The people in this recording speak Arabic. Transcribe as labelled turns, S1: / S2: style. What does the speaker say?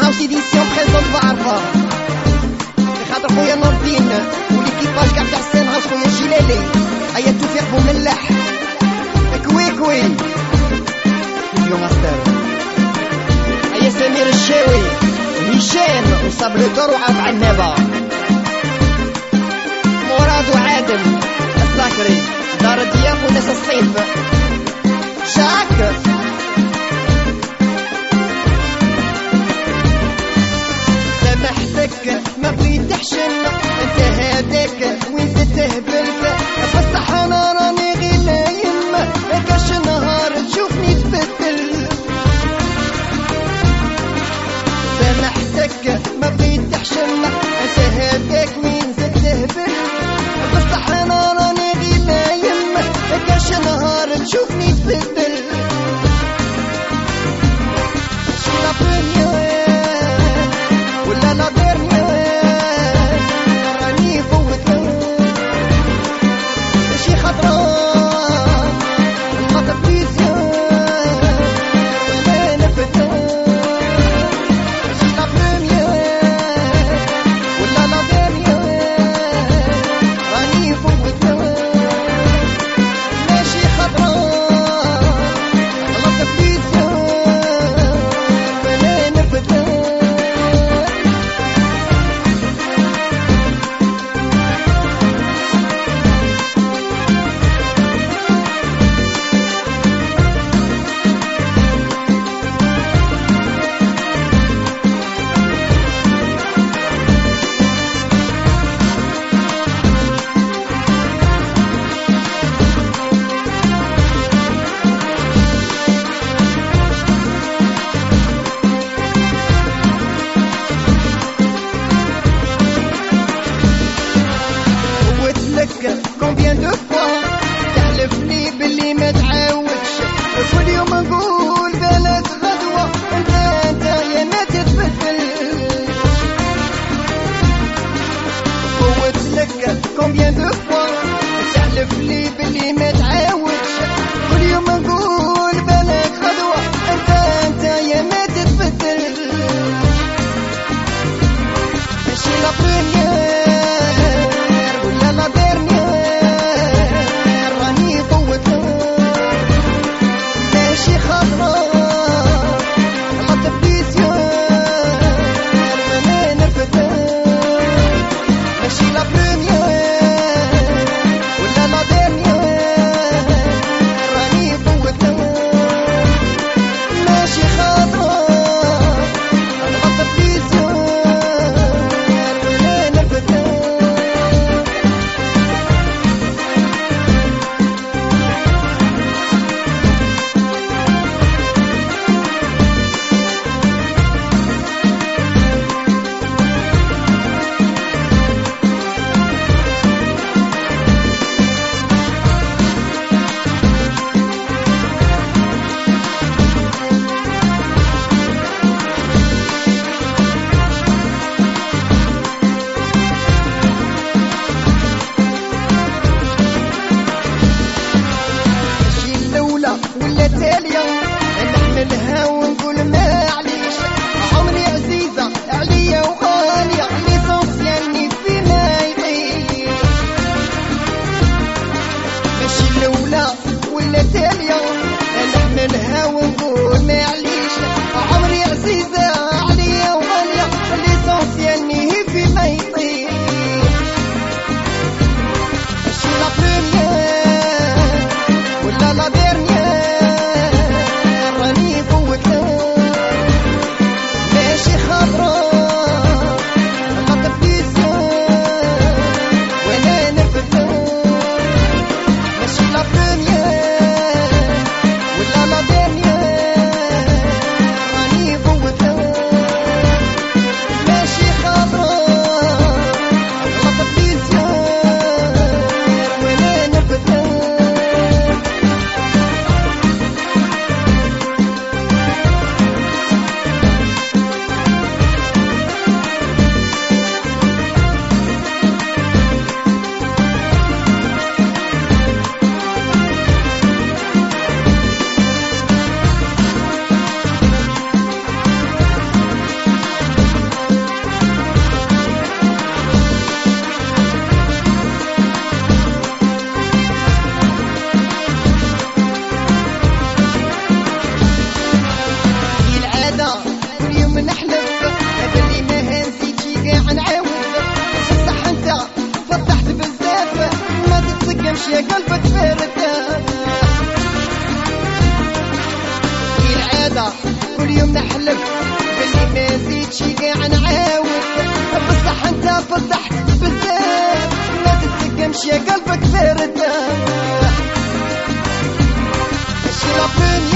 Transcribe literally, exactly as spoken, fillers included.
S1: هاوس ايديسيون بريزونت بعرفة خاطر خويا نور الدين وليكيباج كاع تاع السين هاوس خويا الجلالي. هيا توفيق بوملح كوي كوي فيديو ماستر. هيا سمير الشاوي وهشام وصابلوتور وعرف عنابة مراد وعادل الساكري دار الضياف وناس الصيف شاك. سامحتك ما بغيت تحشم انت هذاك وين تهبلت بصح انا راني غير نايم ما كاش نهار تشوفني تبدل. سامحتك ما بغيت تحشم انت هذاك وين تهبل بصح انا راني غير نايم ما كاش نهار تشوفني تبدل. ونحلف باللي ما زيدش كاع نعاود، بصح انت فضحت بزاف ما تتسقمش يا قلبك بارد. ماشي لا